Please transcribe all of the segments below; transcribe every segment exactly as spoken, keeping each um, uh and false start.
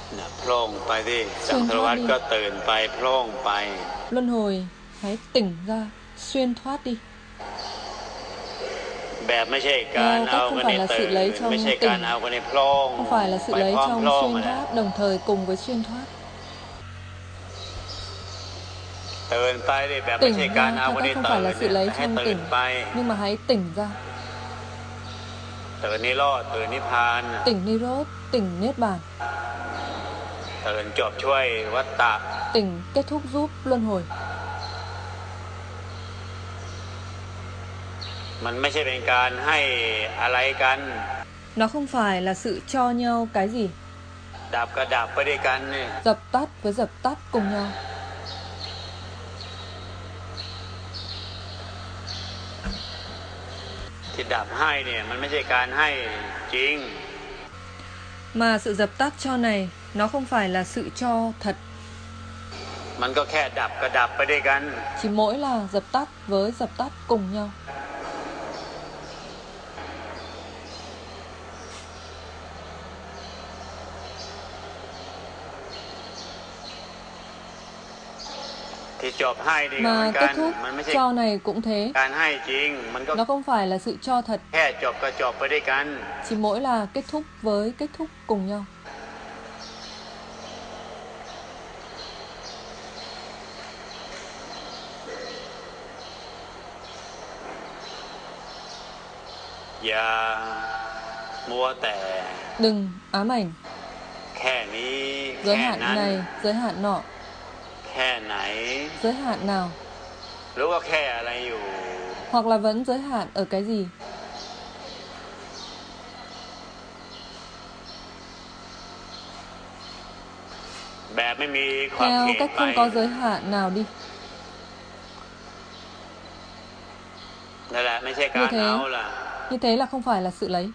น่ะโพล่งไปดิจักรวรรดิก็ตื่นไปโพล่งไป Luân hồi hãy tỉnh ra, xuyên thoát đi. แบบไม่ใช่การเอากันในตื่นไม่ใช่การเอากันในโพล่ง Không phải là sự lấy trong xuyên thoát đồng thời cùng với xuyên thoát. ตื่นไปดิแบบไม่ใช่การเอากันใน Không ตื่ phải น là sự lấy ให้ trong ตื่น tỉnh ไป nhưng mà hãy tỉnh ra. ตื่นนิโรธตื่นนิพพาน Tỉnh Nirodha, tỉnh Niết Bàn. ตื่นจบช่วยวัฏฏะ Tỉnh kết thúc giúp luân hồi. มันไม่ใช่เป็นการให้อะไรกัน Nó không phải là sự cho nhau cái gì. ดับก็ดับไปด้วยกันนี่ Dập tắt với dập tắt cùng nhau. ที่ดับให้เนี่ยมันไม่ใช่การให้จริง Mà sự dập tắt cho này nó không phải là sự cho thật. มันก็แค่ดับก็ดับไปด้วยกัน Chỉ mỗi là dập tắt với dập tắt cùng nhau. ที่จบให้ดีเหมือน Mà กั kết น thúc มันไม่ใช่ cho này cũng thế. การให้จริงมันก็ Nó không phải là sự cho thật. แค่จบก็จบไปด้วยกัน Chỉ mỗi là kết thúc với kết thúc cùng nhau. อย่ามัวแต่ Đừng ám ảnh. แค่นี้ Giới แค่ hạn นั้น này, giới hạn nọ. แค่ไหน Giới hạn nào. หรือว่าแค่อะไรอยู่ Hoặc là vẫn giới hạn ở cái gì. แบบไม่มีขอบ Theo เขต cách ไป không có giới hạn nào đi. นั่นแหละไม่ใช่กา Như รเอา thế, ล่ะ như thế là không phải là sự lấy.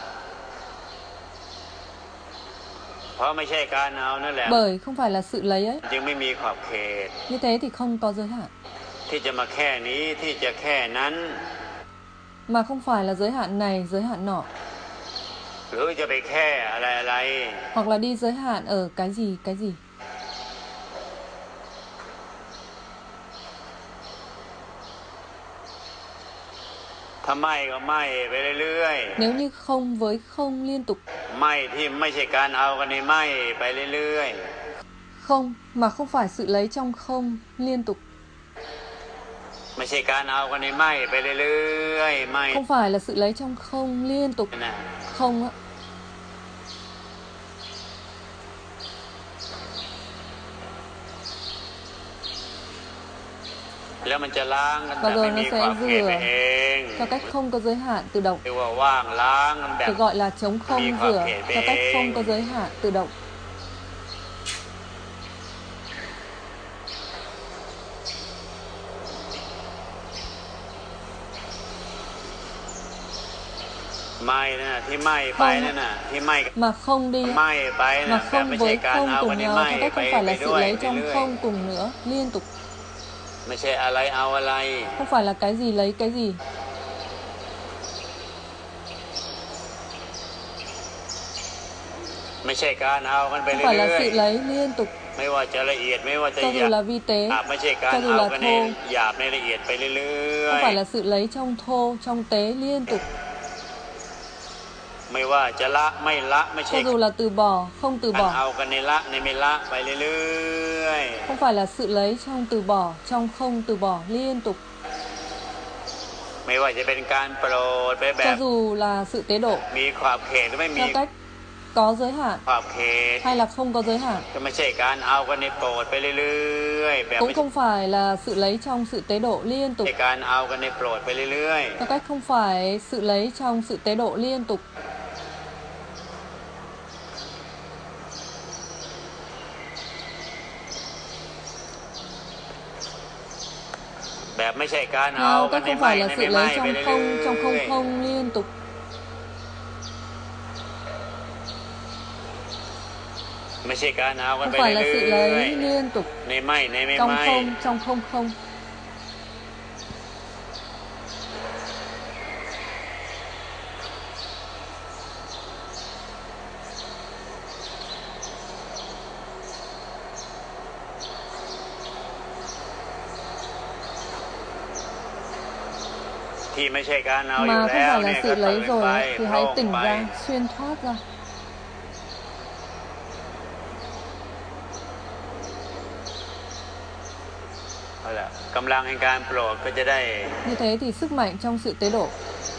เพราะไม่ใช่การเอานั่นแหละ Bởi không phải là sự lấy ấy. จึงไม่มีขอบเขต Như thế thì không có giới hạn. ที่จะมาแค่นี้ที่จะแค่นั้น Mà không phải là giới hạn này, giới hạn nọ. หรือจะไปแค่อะไรอะไร Hoặc là đi giới hạn ở cái gì, cái gì. ถ้าไม่ก็ไม่ไปเรื่อย Nếu như không với không liên tục. ๆไม่ที่ไม่ใช่การเอากันในไม่ไปเรื่อย Không mà không phải sự lấy trong không liên tục. ๆไม่ใช่การเอากันในไม่ไปเรื่อยๆไม่ Không phải là sự lấy trong không liên tục. นะ Không á. แล้วมันจะล้างกันแบบ Và ไม่ rồi nó มีขอบ sẽ เขตไป rửa เอง theo cách không có giới hạn tự động. เรียกว่าว่างล้างกันแบบ Được gọi là chống không Đi qua rửa kể theo cách bên. không có giới hạn tự động. ไม่นะที่ไม่ไปนั่นน่ะที่ไม่ Mà không đi ไม่ á. ไปนะ Mà แบบ không ไม่ใช่ với การ không เอากั cùng นใน nhau ไม่ theo cách ไป không phải ไป là sự ด้วย lấy ไป trong เรื่อย không cùng nữa liên tục. ไม่ใช่อะไรเอาอะไร Không phải là cái gì lấy cái gì. ไม่ใช่การเอากันไป Không เรื่ phải là อย sự lấy liên tục. ๆไม่ว่าจะละเอียดไม่ว่าจะ Cho ห dù ยาบ là vi tế, ไม่ใช่การ cho dù เอา là กันใน thô. หยาบในละเอียดไปเรื่อ Không ย phải là sự lấy trong thô, trong tế liên tục. ๆไม่ว่าจะละไม่ละไม่ใช่ Cho dù là từ bỏ, không từ การ bỏ. เอากันในละในไม่ละไปเรื่อย Không phải là sự lấy trong từ bỏ, trong không từ bỏ liên tục. ๆไม่ว่าจะเป็นการโปรดไปแบ Cho บ dù là sự tế độ, มีขอบเขตหรือไม่มี theo cách có giới hạn ขอบเขต hay là không có giới hạn. ก็ไม่ใช่การเอากันในโปรดไปเรื่อยๆแบบ Cũng ไม่ không phải là sự lấy trong sự tế độ liên tục. ใช่การเอากันในโปรดไปเรื่อย Theo cách không phải sự lấy trong sự tế độ liên tục. ๆแบบไม่ใช่การเอา Theo กัน cách ใน không ไม่ phải ใน là ไม่ sự ไม่ lấy ไป trong เรื่ không, trong อ không ย không liên tục. ๆไม่ใช่การเอากัน Không ไป phải là เรื่ sự อย lấy liên tục. ๆในไม่ในไม่ Trong ไม่ không, trong không không. ที่ไม่ใช่การเอาอยู่ mà không แล้ว phải เนี่ là ย sự ก็ตื่ lấy น rồi ไป ấy, thì โป hãy ร่ง tỉnh ไป ra, xuyên thoát ra. เอาล่ะกำลังแห่งการโปรดก็จะได้ Như thế thì sức mạnh trong sự tế độ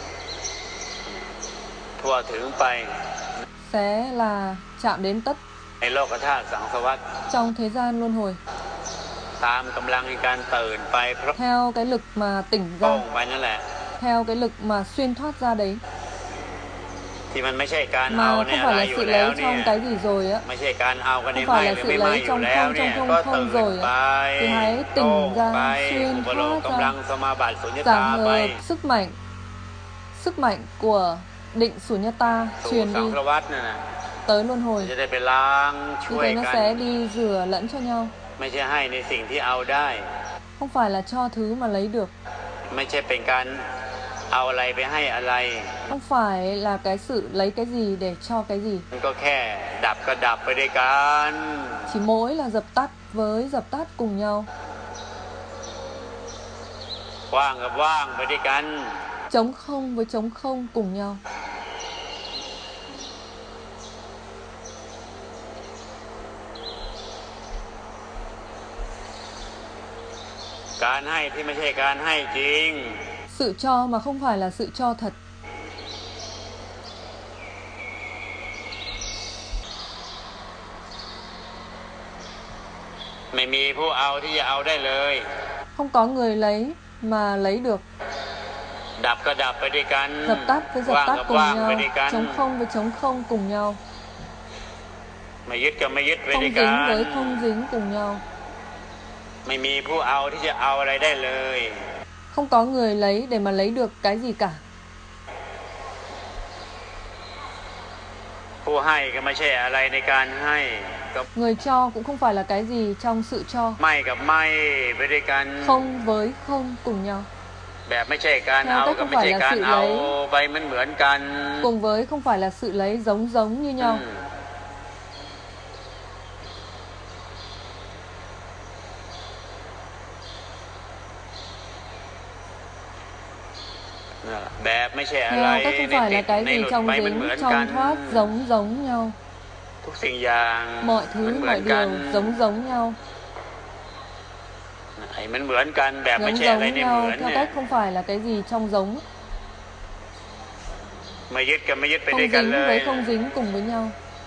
ทั่วถึงไป sẽ là chạm đến tất ในโลกธาตุสังสารวัฏ trong thế gian luân hồi. ตามกำลังแห่งการตื่นไปเพราะ Theo cái lực mà tỉnh โปร่ง ra, ไปนั่นแหละ theo cái lực mà xuyên thoát ra đấy. ที่มันไม่ใช่การเอา Mà ใน không อะไร phải là อยู่ sự แล้ว lấy เนี่ย trong cái gì rồi á, ไม่ใช่การเอากันใน không ไม่ phải ห là รือ sự ไม่ไม่ lấy อยู่ trong แล้ว không เนี่ย trong ก็ không ตื่ không น rồi ไป á, thì hãy โปร่ง tỉnh ไป ra, xuyên อุปโลก thoát กำลัง ra, สมาบัติสุญญตา giảm ไป hợp sức mạnh, sức mạnh của định Sunyata สู่ truyền สัง đi สารวัฏนั่นน่ะ tới luân hồi. จะได้ไปล้างช่ Như วย thế nó กัน sẽ đi rửa lẫn cho nhau, ไม่ใช่ให้ในสิ่งที่เอาได้ không phải là cho thứ mà lấy được, ไม่ใช่เป็นการเอาอะไรไปให้อะไร không phải là cái sự lấy cái gì để cho cái gì, มันก็แค่ดับก็ดับไปด้วยกัน chỉ mỗi là dập tắt với dập tắt cùng nhau, ว่างกับว่างไปด้วยกัน trống không với trống không cùng nhau. การให้ที่ไม่ใช่การให้จริง Sự cho mà không phải là sự cho thật. ไม่มีผู้เอาที่จะเอาได้เลย Không có người lấy mà lấy được. ดับก็ดับไปด้วยกัน Dập tắt với dập ว่าง tắt กับ cùng ว่างไป nhau, ด้วยกัน trống không với trống không cùng nhau, ไม่ยึดก็ไม่ยึดไป không ด้วยกั dính น với không dính cùng nhau. ไม่มีผู้เอาที่จะเอาอะไรได้เลย Không có người lấy để mà lấy được cái gì cả. ผู้ให้ก็ไม่ใช่อะไรในการให้ก็ Người cho cũng không phải là cái gì trong sự cho. ไม่กับไม่ไปด้วยกัน Không với không cùng nhau. แบบไม่ใช่การ Theo เอา cách ก็ không ไม่ phải ใช่ là การ sự เอา lấy, ไปมันเหมือนกัน cùng với không phải là sự lấy, giống giống như อื nhau. มแบบไม่ใช่อะไร Theo cách không ใน phải ติ là ด cái ใน gì หลุด trong ไปมันเหมือน dính, กัน trong thoát, giống giống nhau. ทุกสิ่งอย่าง Mọi มัน thứ, เหมือน mọi กัน điều giống giống nhau. ไอ้มันเหมือนกันแบบไม่ Giống ใช่อะไร giống ในเหมื nhau, อน theo เนี่ย cách không phải là cái gì trong giống. ไม่ยึดกับไม่ยึดไป Không ด้วยกัน dính เลย với không dính cùng với nhau.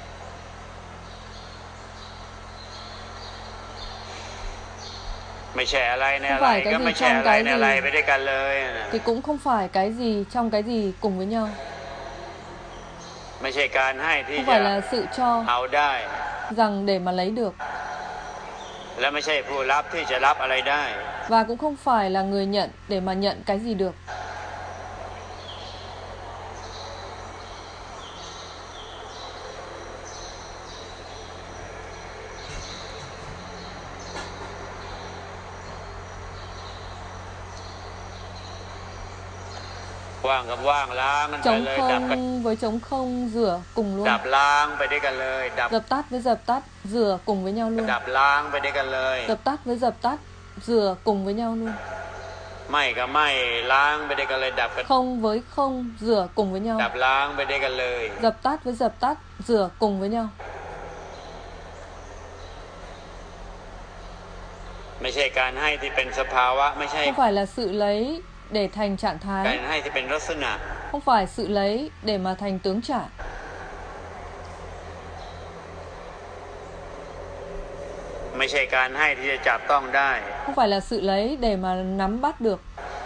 ไม่ใช่อะไรใน Không อะไร phải ก็ cái ไม่ gì ใช่ trong อะไร cái ในอะไร gì, ไปด้วยกันเลย thì cũng không phải cái gì trong cái gì cùng với nhau. ไม่ใช่การให้ที่ Không จะ phải là sự cho เอาได้ rằng để mà lấy được. และไม่ใช่ผู้รับที่จะรับอะไรได้ Và cũng không phải là người nhận để mà nhận cái gì được. ว่างกับว่างล้างกันไป Trống เลยดับกัน không với trống không rửa cùng luôn. ดับล้างไปด้วยกันเลย ดับ Dập tắt với dập tắt, rửa cùng với nhau luôn. ดับล้างไปด้วยกันเลย Dập tắt với dập tắt, rửa cùng với nhau luôn. ไม่กับไม่ล้างไปด้วยกันเลย ดับกัน Không với không, rửa cùng với nhau. ดับล้างไปด้วยกันเลย Dập tắt với dập tắt, rửa cùng với nhau. ไม่ใช่การให้ที่เป็นสภาวะ ไม่ใช่ Không phải là sự lấy để thành trạng การ thái, ให้ที่เป็นลักษณะ không phải sự lấy để mà thành tướng trả. ไม่ใช่การให้ที่จะจับต้องได้ Không phải là sự lấy để mà nắm bắt được.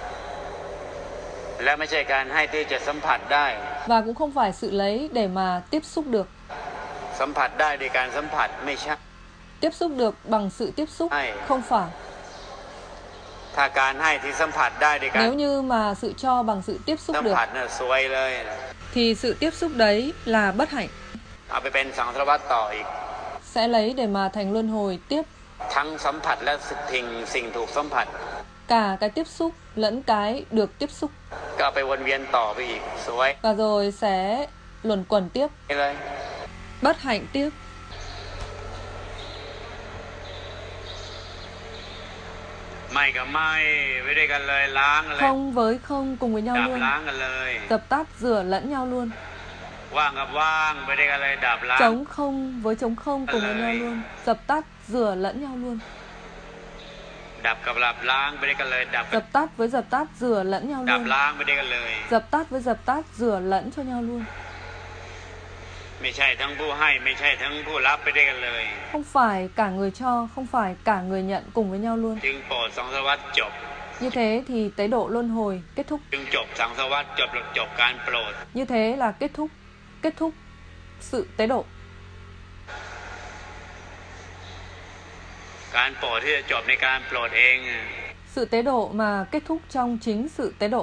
และไม่ใช่การให้ที่จะสัมผัสได้ Và cũng không phải sự lấy để mà tiếp xúc được. สัมผัสได้โดยการสัมผัสไม่ใช่ Tiếp xúc được bằng sự tiếp xúc, Ai. không phải. ถ้าการให้ที่สัมผัสได้โดยการ Nếu như mà sự cho bằng sự tiếp xúc สัม được, ผัสน่ะสวยเลย thì sự tiếp xúc đấy là bất hạnh. เอาไปเป็นสังสารวัฏต่ออีก Sẽ lấy để mà thành luân hồi tiếp. ทั้งสัมผัสและสิ่งสิ่งถูกสัมผัส Cả cái tiếp xúc lẫn cái được tiếp xúc. ก็เอาไปวนเวียนต่อไปอีกสวย Và rồi sẽ luẩn quẩn tiếp, เลย bất hạnh tiếp. ไม่กับไม่ไปด้วยกันเลยล้างกันเลย Không với không cùng với nhau ดับ luôn. ล้างกันเลย Dập tắt rửa lẫn nhau luôn. ว่างกับว่างไปด้วยกันเลยดับล้าง Trống không với trống không cùng với nhau luôn. Dập tắt rửa lẫn nhau luôn. ดับกับดับล้างไปด้วยกันเลยดับ Dập tắt với dập tắt rửa lẫn nhau ดับ luôn. ล้างไปด้วยกันเลย Dập tắt với dập tắt rửa lẫn cho nhau luôn. ไม่ใช่ทั้งผู้ให้ไม่ใช่ทั้งผู้รับไปด้วยกันเลย Không phải cả người cho, không phải cả người nhận cùng với nhau luôn. จึงโปรดสังสารวัฏจบ Như thế thì tế độ luân hồi kết thúc. จึงจบสังสารวัฏจบจบการโปรด Như thế là kết thúc, kết thúc sự tế độ. การโปรดที่จะจบในการโปรดเอง Sự tế độ mà kết thúc trong chính sự tế độ.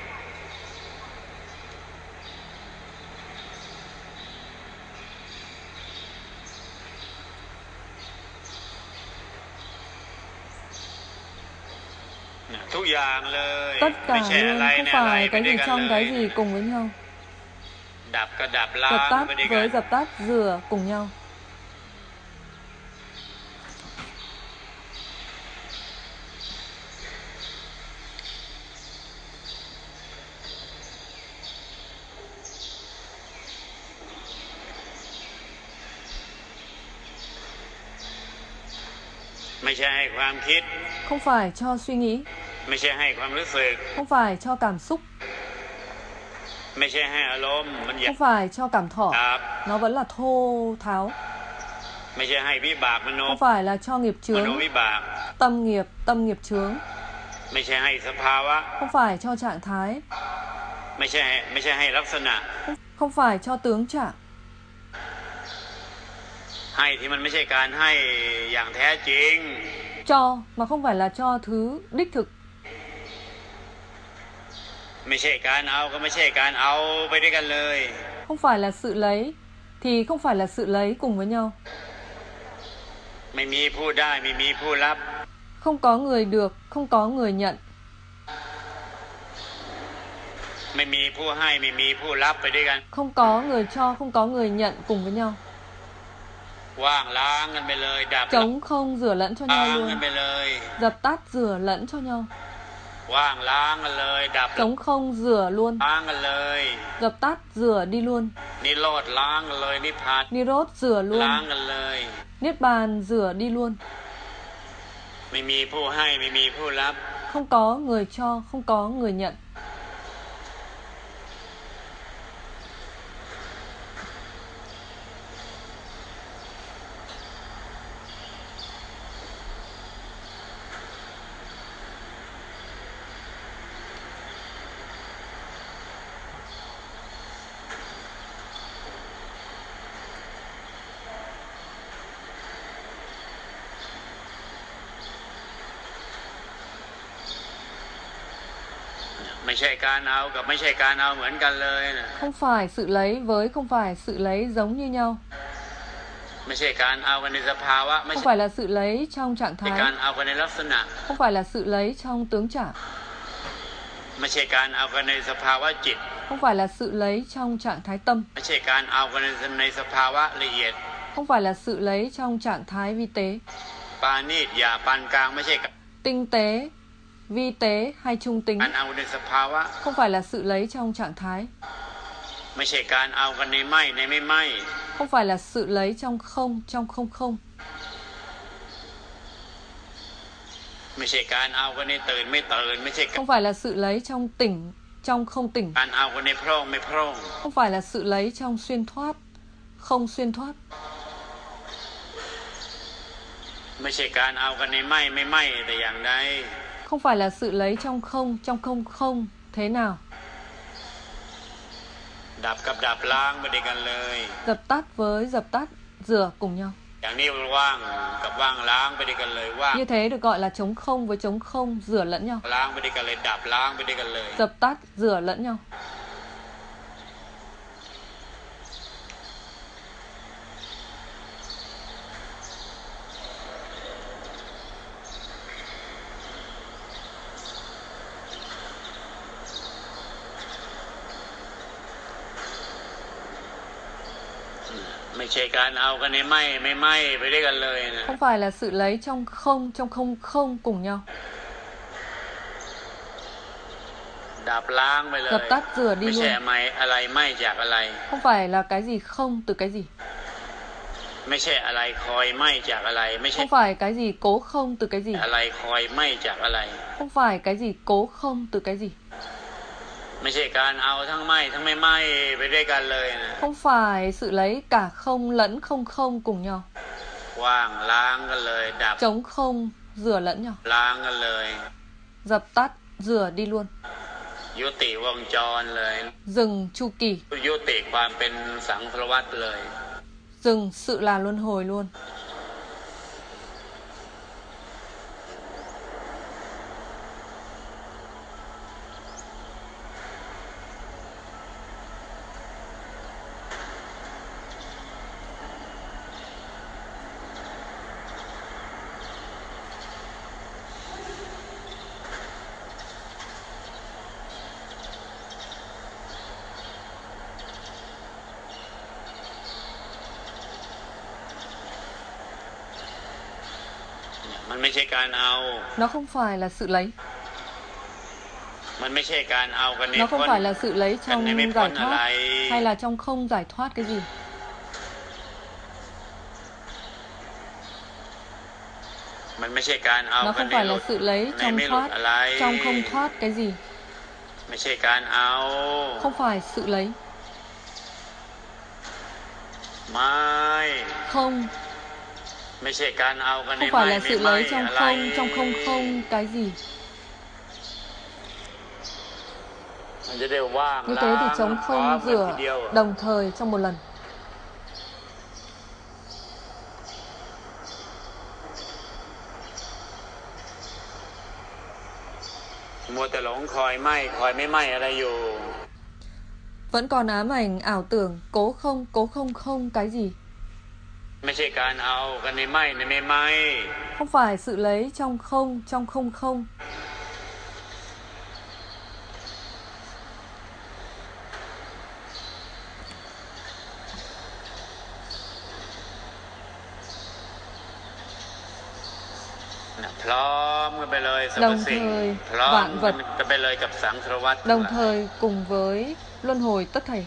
ทุกอย่างเลย Tất ไม่ cả ใช่อะ luôn, ไร không เนี่ยอะไร phải ไป cái ด้วย gì กัน trong เลย cái gì cùng với nhau. ดับก็ดับล้า Dập ง tắt ไปด้วยกั với น dập tắt rửa cùng nhau. ไม่ใช่ให้ความคิด Không phải cho suy nghĩ, ไม่ใช่ให้ความรู้สึก không phải cho cảm xúc, ไม่ใช่ให้อารมณ์มันหยา không phải cho cảm thọ. บ Nó vẫn là thô tháo. ไม่ใช่ให้วิบากมโน Không phải là cho nghiệp มโน chướng, วิบาก tâm nghiệp, tâm nghiệp chướng. ไม่ใช่ให้สภาวะ Không phải cho trạng thái, ไม่ใช่ไม่ใช่ให้ลักษณะ không, không phải cho tướng trạng. ให้ที่มันไม่ใช่การให้อย่างแท้จริง Cho mà không phải là cho thứ đích thực. ไม่ใช่การเอาก็ไม่ใช่การเอาไปด้วยกันเลย Không phải là sự lấy thì không phải là sự lấy cùng với nhau. ไม่มีผู้ได้ไม่มีผู้รับ Không có người được, không có người nhận. ไม่มีผู้ให้ไม่มีผู้รับไปด้วยกัน Không có người cho, không có người nhận cùng với nhau. ว่างล้างกันไปเลยดับ Trống không rửa lẫn cho ล้า nhau งกัน luôn. ไปเลย Dập tắt rửa lẫn cho nhau. ว่างล้างกันเลยดับ Trống không rửa luôn. ล้างกันเลย Dập tắt rửa đi luôn. นิโรธล้างกันเลยนิพพาน Nirot rửa ล้าง luôn. กันเลย Niết bàn rửa đi luôn. ไม่มีผู้ให้ไม่มีผู้รับ Không có người cho, không có người nhận. ไม่ใช่การเอากับไม่ใช่การเอาเหมือนกันเลยนะ Không phải sự lấy với không phải sự lấy giống như nhau. ไม่ใช่การเอากันในสภาวะไม่ Không ใช่ phải là sự lấy trong trạng การ thái. เอากันในลักษณะ Không phải là sự lấy trong tướng trạng. ไม่ใช่การเอากันในสภาวะจิต Không phải là sự lấy trong trạng thái tâm. ไม่ใช่การเอากันในในสภาวะละเอียด Không phải là sự lấy trong trạng thái vi tế. ปาณีตหยาบปานกลางไม่ใช่การ Tinh tế, vi tế hay trung tính. เอาในสภาวะ Không phải là sự lấy trong trạng thái. ไม่ใช่การเอากันในไม่ในไม่ไม่ Không phải là sự lấy trong không, trong không không. ไม่ใช่การเอากันในตื่นไม่ตื่นไม่ใช่ Không phải là sự lấy trong tỉnh, trong không tỉnh. การเอากันในโพร่งไม่โพร่ง Không phải là sự lấy trong xuyên thoát, không xuyên thoát. ไม่ใช่การเอากันในไม่ไม่ไม่แต่อย่างใด Không phải là sự lấy trong không, trong không không. Thế nào? ดับกับดับล้างไปด้วยกันเลย Dập tắt với dập tắt, rửa cùng nhau. อย่างนี้ว่างกับว่างล้างไปด้วยกันเลยว่าง Như thế được gọi là trống không với trống không, rửa lẫn nhau. ล้างไปด้วยกันเลยดับล้างไปด้วยกันเลย Dập tắt, rửa lẫn nhau. ไม่ใช่การเอากันในไม่ไม่ไม่ไปด้วยกันเลยนะ Không phải là sự lấy trong không, trong không không cùng nhau. ดับล้างไปเลย dập tắt rửa đi ไม่ใช่ luôn. ไม่อะไรไม่จากอะไร Không phải là cái gì không từ cái gì. ไม่ใช่อะไรคอยไม่จากอะไรไม่ใช่ Không phải cái gì cố không từ cái gì. อะไรคอยไม่จากอะไร Không phải cái gì cố không từ cái gì. ไม่ใช่การเอาทั้งไม่ทั้งไม่ไม่ไปด้วยกันเลยนะ Không phải sự lấy cả không lẫn không không cùng nhau. ว่างล้างกันเลยดับ Trống không rửa lẫn nhau. ล้างกันเลย Dập tắt rửa đi luôn. ยุติวงจรเลย Dừng chu kỳ. ยุติความเป็นสังสารวัฏเลย Dừng sự là luân hồi luôn. มันไม่ใช่การเอา Nó không phải là sự lấy. มันไม่ใช่การเอากันใน Nó พ้ không น phải là sự lấy กัน trong ในไม่พ้ giải นอะไร thoát hay là trong không giải thoát cái gì. มันไม่ใช่การเอา Nó กัน không ใน phải หลุ là ด sự lấy ใน trong ไม่หลุด thoát, อะไร trong không thoát cái gì. ไม่ใช่การเอา Không phải sự lấy. ไม่ Không. ไม่ใช่การเอากันใน Không ไม่ phải là ไม่ sự ไม่ lấy trong อะไร không, trong không không cái gì. มันจะได้ว่าง Như ล้า thế ง thì trống พร้อม không กันทีเดียว rửa đồng thời trong một lần. มัวแต่หลงคอยไม่คอยไม่ไม่อะไรอยู่ Vẫn còn ám ảnh ảo tưởng cố không, cố không không cái gì. ไม่ใช่การเอากันในไม่ในไม่ไม่ Không phải sự lấy trong không, trong không không. นะพร้อมกันไปเลยสรรพ Đồng สิ่ง thời พร้อม vạn vật กันไปเลยกับสังสารวัฏ đồng thời cùng với luân hồi tất thảy.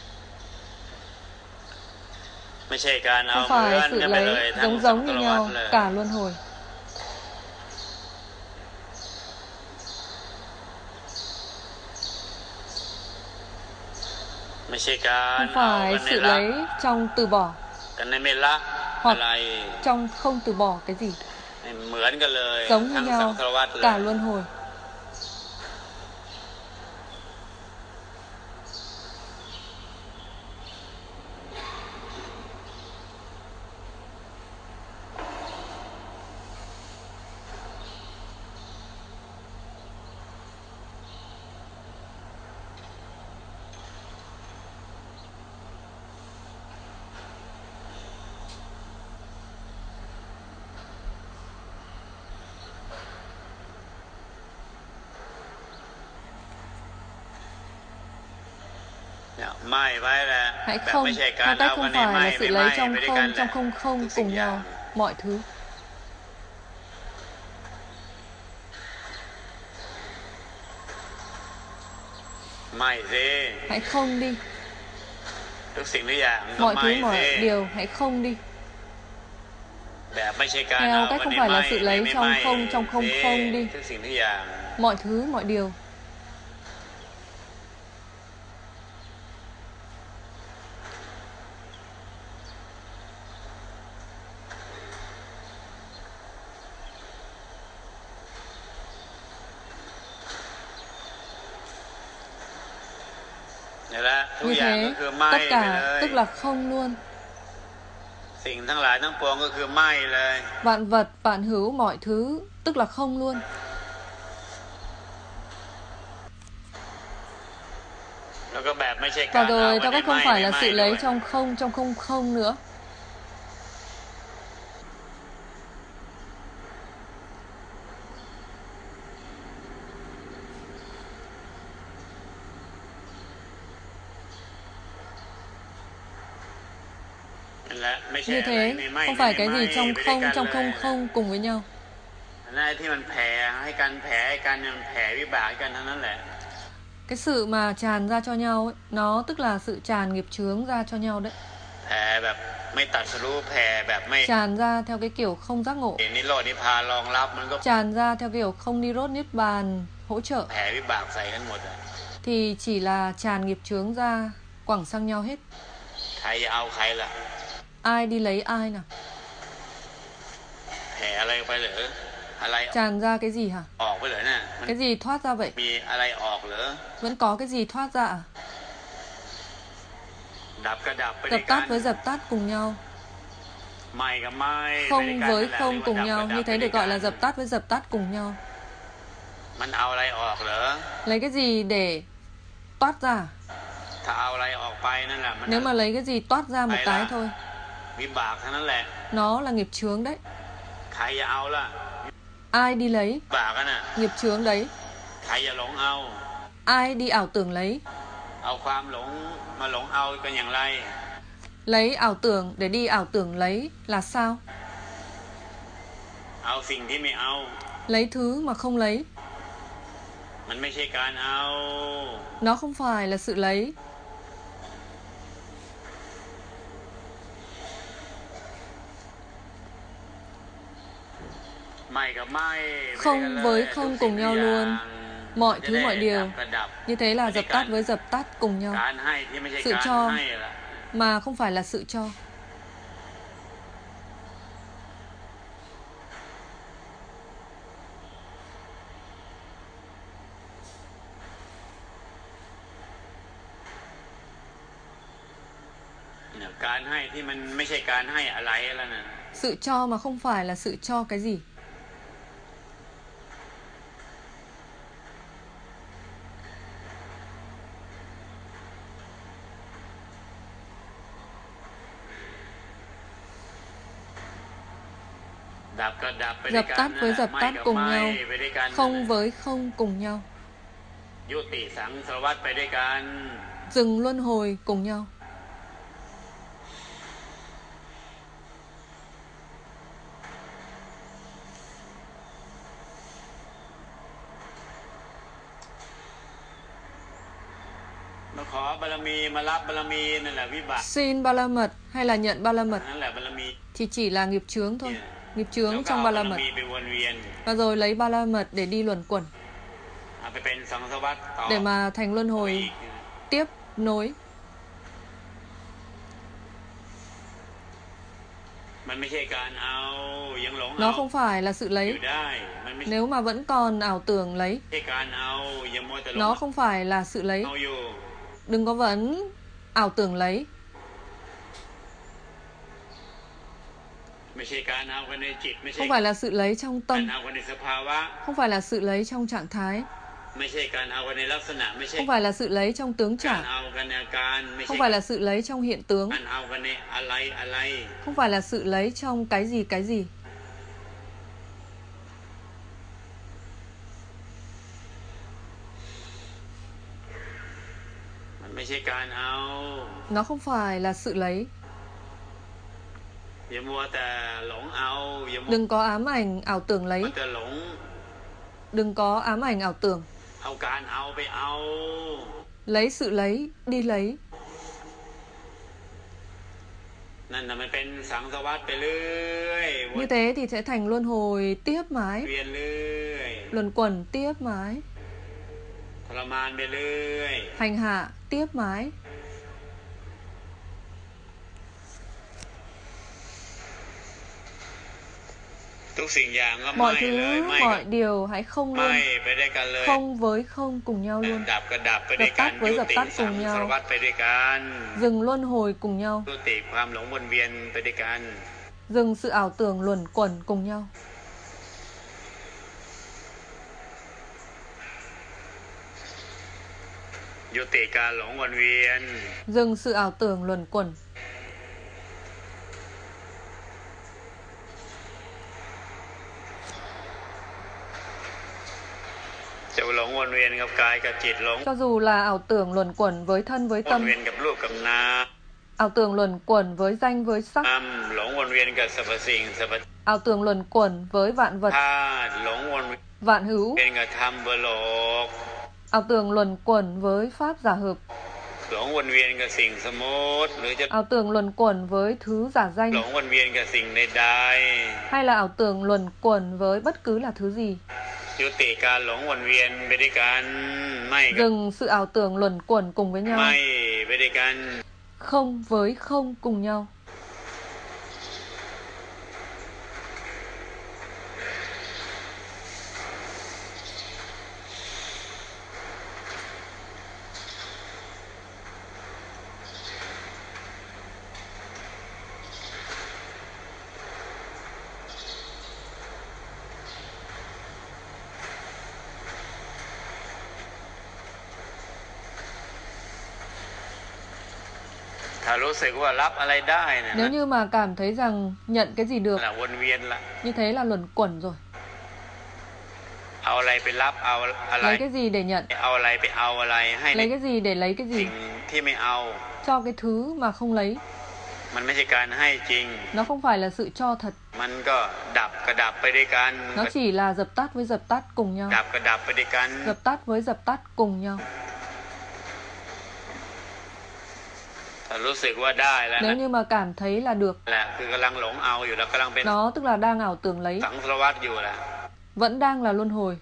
ไม่ใช่การเอา Không เหมือน phải sự กันไปเลย lấy ทั้ง giống สัง giống สา như รวัฏ nhau เลย cả luân hồi. ไม่ใช่การ Không เอา phải กันใน sự ละ lấy trong từ bỏ กันในไม่ละ hoặc อะไร trong không từ bỏ cái gì. เหมือนกันเลย Giống như ทั้งสัง nhau สารวัฏเลย cả luân hồi. เนี่ยไม่ไว้แหละ Hãy แบบ không, ไม่ใช่การ theo cách เอากัน không ใน phải ไม่ là sự ไม่ lấy ไม่ trong ไปด้วยกัน không, แห trong ละ không ทุ không กสิ่ง cùng อย่าง nhau, mọi thứ. ไม่สิ Hãy không đi. ทุกสิ่งทุกอย่างก็ Mọi ไม่ thứ สิ mọi điều hãy không đi. แบบไม่ใช่การเอา Theo กั cách น không ใน phải ไม่ là sự ใน lấy ไม่ trong ไม่ không, trong không สิ không đi. ทุกสิ่งทุกอย่าง Mọi thứ mọi điều. นี่แหละทุก Như อย่างก็ thế, คือไม่ tất ไปเล cả ย tức là không luôn. สิ่งทั้งหลายทั้งปวงก็คือไม่เลย Vạn vật, vạn hữu, mọi thứ tức là không luôn. แล้วก็แบบไม่ใช่การ Và เอา rồi กั theo นใน cách không ไม่ phải ใน là ไม่ sự ด้ว lấy ย trong không, trong không không nữa. นั่นแหละไม่ใช่ Như อะไร thế, ในไม่ không ใน phải cái ไม่ gì trong ไปด้วย không, กัน trong เล không ย không cùng với nhau. นั่นที่มันแผ่ให้กันแผ่ให้กันเนี่ยมันแผ่วิบากให้กันทั้งนั้นแหละ Cái sự mà tràn ra cho nhau ấy, nó tức là sự tràn nghiệp chướng ra cho nhau đấy. แผ่แบบไม่ตัดสรู้แผ่แบบไม่ Tràn ra theo cái kiểu không giác ngộ, นิโรธนิพพานรองรับมันก็ tràn ra theo kiểu không ni rốt niết bàn hỗ trợ, แผ่วิบากใส่กันหมดอ่ะ thì chỉ là tràn nghiệp chướng ra quẳng sang nhau hết. ใครจะเอาใครล่ะ Ai đi lấy ai nào? แผ่อะไรไปเหรออะไร Tràn ra cái gì hả? ออกไปเหรอน่ะมัน Cái gì thoát ra vậy? มีอะไรออกเหรอ Vẫn có cái gì thoát ra à? ดับก็ดับไปด้ว Dập ยกัน tắt với dập tắt cùng nhau, ไม่กับไม่ không ไปด้วยกัน với นั่นแหละ không เรียกว่า cùng ดับ nhau. ก็ดับ Như ไป thế ด้ว được ยกั gọi น là dập tắt với dập tắt cùng nhau. มันเอาอะไรออกเหรอ Lấy cái gì để toát ra? ถ้าเอาอะไรออกไปนั่นแหละมัน Nếu mà lấy cái gì toát ra một Hay cái là- thôi, วิบากทั้งนั้นแหละ nó là nghiệp chướng đấy. ใครจะเอาล่ะ Ai đi lấy วิบากกันน่ะ nghiệp chướng đấy? ใครจะหลงเอา Ai đi ảo tưởng lấy? เอาความหลงมาหลงเอากันอย่างไร Lấy ảo tưởng để đi ảo tưởng lấy là sao? เอาสิ่งที่ไม่เอา Lấy thứ mà không lấy, มันไม่ใช่การเอา nó không phải là sự lấy. ไม่กับไม่ Không với không cùng nhau luôn. Mọi จะ thứ ได้ mọi ดั điều บก็ดับ như thế là dập tắt với dập tắt cùng nhau, การให้ที่ไม่ใช่ sự การ cho ให้ล่ะ mà không phải là sự cho. เนี่ยการให้ที่มันไม่ใช่การให้อะไรแล้วน่ะ Sự cho mà không phải là sự cho cái gì. ดับก็ดับไปด้วย Dập กัน tắt với นะ dập ไม่ tắt กับ cùng ไม่ nhau, ไปด้วยกัน không với không cùng nhau, ยุติสังสารวัฏไปด้วยกัน dừng luân hồi cùng nhau. มาขอบารมีมารับบารมีนั่นแหละวิบาก Xin ba la mật hay là nhận ba la mật นั่นแหละบารมี thì chỉ là nghiệp chướng thôi, nghiệp แล้ว chướng ก็ trong เอา ba บาร la mật. มีไปวนเวียน Và rồi lấy ba la mật để đi luẩn quẩn, เอาไปเป็นสังสารวัฏต่อ để mà thành luân อี hồi ก tiếp nối. มันไม่ใช่การเอายังหลง Nó เอา không phải là sự อยู่ lấy. ได้มันไม่ใช่ Nếu mà vẫn còn ảo tưởng lấy, การเอายังมัวแต่หลง nó không phải là sự lấy. เอาอยู่ Đừng có vẫn ảo tưởng lấy. ไม่ใช่การเอากันในจิตไม่ใช่ Không phải là sự lấy trong การ tâm, เอากันในสภาวะ không phải là sự lấy trong trạng thái, ไม่ใช่การเอากันในลักษณะไม่ใช่ không phải là sự lấy trong tướng การ trạng, เอากันในอาการไม่ không ใช่ phải là sự lấy trong hiện tướng, การเอากันในอะไรอะไร không phải là sự lấy trong cái gì cái gì. มันไม่ใช่การเอา Nó không phải là sự lấy. อย่ามัวแต่หลงเอาอย่ามัว Đừng có ám ảnh ảo tưởng lấy, แต่หลง đừng có ám ảnh ảo tưởng. เอาการเอาไปเอา Lấy sự lấy, đi lấy. นั่นน่ะมันเป็นสังสารวัฏไปเรื่อยวน Như thế thì sẽ thành luân hồi tiếp mãi, เวียนเรื่อย luẩn quẩn tiếp mãi, ทรมานไปเรื่อย hành hạ tiếp mãi. ทุกสิ่งอย่างก็ Mọi ไม่เลย thứ, ไม่กับ mọi điều hãy không ไม่ luôn, ไปด้วยกันเลย không với không cùng nhau luôn, ดับก็ดับไปด้วยกัน dập tắt với ยุ dập ติ tắt สัง cùng สาร nhau, วัฏไปด้วยกัน dừng luân hồi cùng nhau, ยุติความหลงวนเวียนไปด้วยกัน dừng sự ảo tưởng luẩn quẩn cùng nhau. ยุติการหลงวนเวียน Dừng sự ảo tưởng luẩn quẩn. จะหลงวนเวียนกับกายกับจิตหลง Cho dù là ảo tưởng luẩn quẩn với thân với วน tâm, เวียนกับรูปกับนาม ảo tưởng luẩn quẩn với danh với sắc, หลงวนเวียนกับสรรพสิ่งสรรพ ảo tưởng luẩn quẩn với vạn vật, ธาตุหลงวน vạn hữu, เวียนกับธรรมบโลก Ảo tưởng luẩn quẩn với pháp giả hợp. หลงวนเวียนกับสิ่งสมมติหรือจะ Ảo tưởng luẩn quẩn với thứ giả หล danh. งวนเวียนกับสิ่งใด Hay là ảo tưởng luẩn quẩn với bất cứ là thứ gì. ๆยุติการหลงวนเวียนไปด้วยกันไม่กับ Dừng sự ảo tưởng luẩn quẩn cùng với nhau. ไม่ไปด้วยกัน Không với không cùng nhau. ถ้ารู้สึกว่ารับอะไรได้นะ Nếu như mà cảm thấy rằng nhận cái gì được, ละวนเวียนละ như thế là luẩn quẩn rồi. เอาอะไรไปรับเอาอะไร Lấy cái gì để nhận, เอาอะไรไปเอาอะไรให้ใน lấy cái gì để lấy cái สิ่ gì, งที่ไม่เอา cho cái thứ mà không lấy. มันไม่ใช่การให้จริง Nó không phải là sự cho thật. มันก็ดับกระดับไปด้วยกัน Nó chỉ là dập tắt với dập tắt cùng nhau. ดับกระดับไปด้วยกัน Dập tắt với dập tắt cùng nhau. ถ้ารู้สึกว่าได้แล้ว Nếu นะ như mà cảm thấy là được, แหละคือกำลังหลงเอาอยู่แล้วกำลังเป็น nó tức là đang ảo tưởng lấy, สังสารวัฏอยู่แหละ vẫn đang là luân hồi.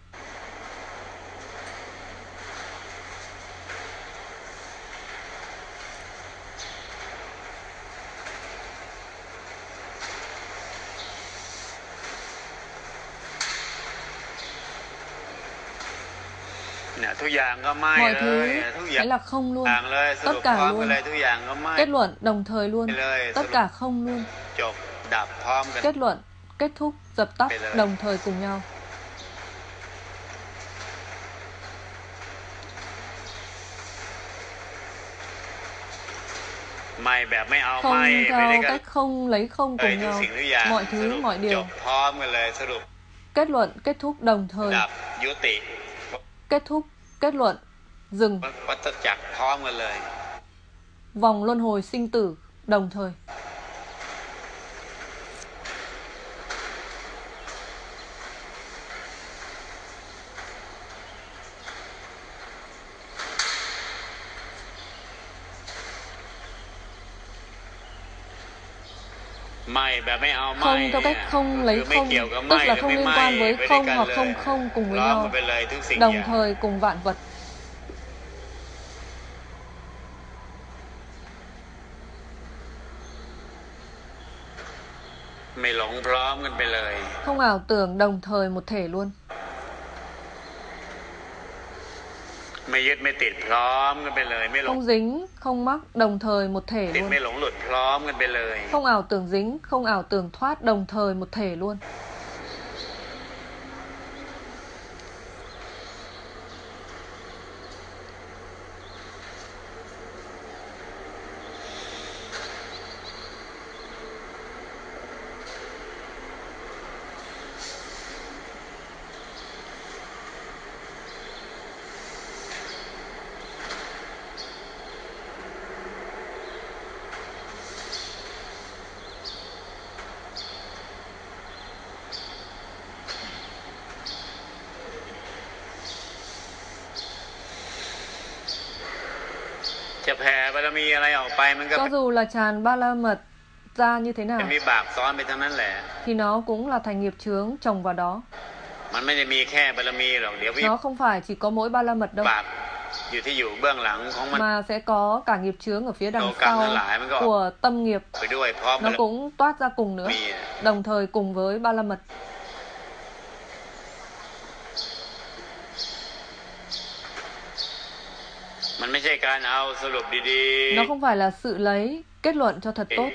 เนี่ยทุกอย่างก็ไม่ Mọi เลย thứ ทุกอย่า thế ง là không luôn. อย่างเลยส Tất รุป cả พร้อม luôn. กันเลยทุกอย่างก็ไม่ Kết luận đồng thời luôn. ไปเลยส Tất รุป cả không luôn. จบดับพร้อมกัน Kết luận, kết thúc, dập tắt Bây giờ. đồng thời cùng nhau. ไม่แบบไม่เอา Không ไม่ไปด้วย theo กัน cách không lấy không เลย cùng ทุก nhau. สิ่งทุกอย่าง Mọi ส thứ, รุป mọi จ điều. บพร้อมกันเลยสรุป Kết luận, kết thúc đồng thời. ดับยุติ Kết thúc, kết luận, dừng. วัฏจักรพร้อมกันเลย Vòng luân hồi sinh tử đồng thời. ไม่แบบไม่เอาไม่ Không theo cách không คือ lấy ไม่ không, เกี่ยวกับ tức ไม่ là หรือ không ไม่ liên ไม่ quan với ไปด้วย không กัน hoặc เลย không không cùng พ với ร้อม nhau. กันไปเลยทุกสิ่งอ Đồng ย่าง thời cùng vạn vật. ไม่หลงพร้อมกันไปเลย Không ảo tưởng đồng thời một thể luôn. ไม่ยึดไม่ติดพร้อมกันไปเลย ไม่หลง Không dính, không mắc đồng thời một thể ติด luôn. ไม่หลงหลุดพร้อมกันไปเลย Không ảo tưởng dính, không ảo tưởng thoát đồng thời một thể luôn. จะแผ่บารมีอะไรออกไปมันก็ Cho dù là tràn ba la mật ra như thế nào จะมีบาปซ้อนไปทั้งนั้นแหละ thì nó cũng là thành nghiệp chướng trồng vào đó. มันไม่ได้มีแค่บารมีหรอกเดี๋ยววิ Nó không phải chỉ có mỗi ba la mật đâu, บาปอยู่ที่อยู่เบื้องหลังของมัน mà sẽ có cả nghiệp chướng ở phía đằng Đồ căn nó sau lại mới gọi. của tâm nghiệp. ไปด้วยพร้อมบา Nó ร cũng toát ra cùng nữa, มี đồng thời cùng với ba la mật. มันไม่ใช่การเอาสรุปดี Nó không phải là sự lấy kết luận cho thật tốt.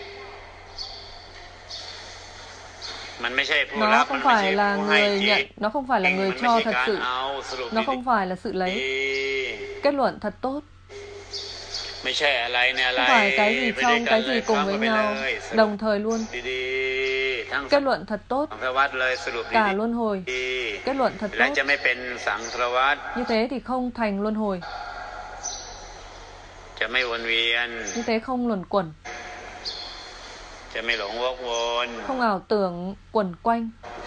ๆมันไม่ใช่ผู้ Nó รับมัน không ไม่ใช่ phải là ผู้ให้ người จริง nhận, nó không phải là มั người นไม่ cho ใช่ thật การ sự. เอาสรุป Nó ดี không phải là sự ๆ lấy kết luận thật tốt. ไม่ใช่อะไรเนี่ยอะไร Không phải cái gì ไปด้วย trong กัน cái เลย gì พร้อ cùng มกัน với ไปเล nhau, ยสรุป đồng thời luôn. ดีๆทั้ง Kết luận thật tốt, สังสารวัฏเลยสรุปดี cả luân hồi. ๆ Kết luận thật และ tốt. จะไม่เป็นสังสารวัฏ Như thế thì không thành luân hồi. จะไม่วนเวียน Như thế không luẩn quẩn, จะไม่หลงวกวน không ảo tưởng quẩn quanh.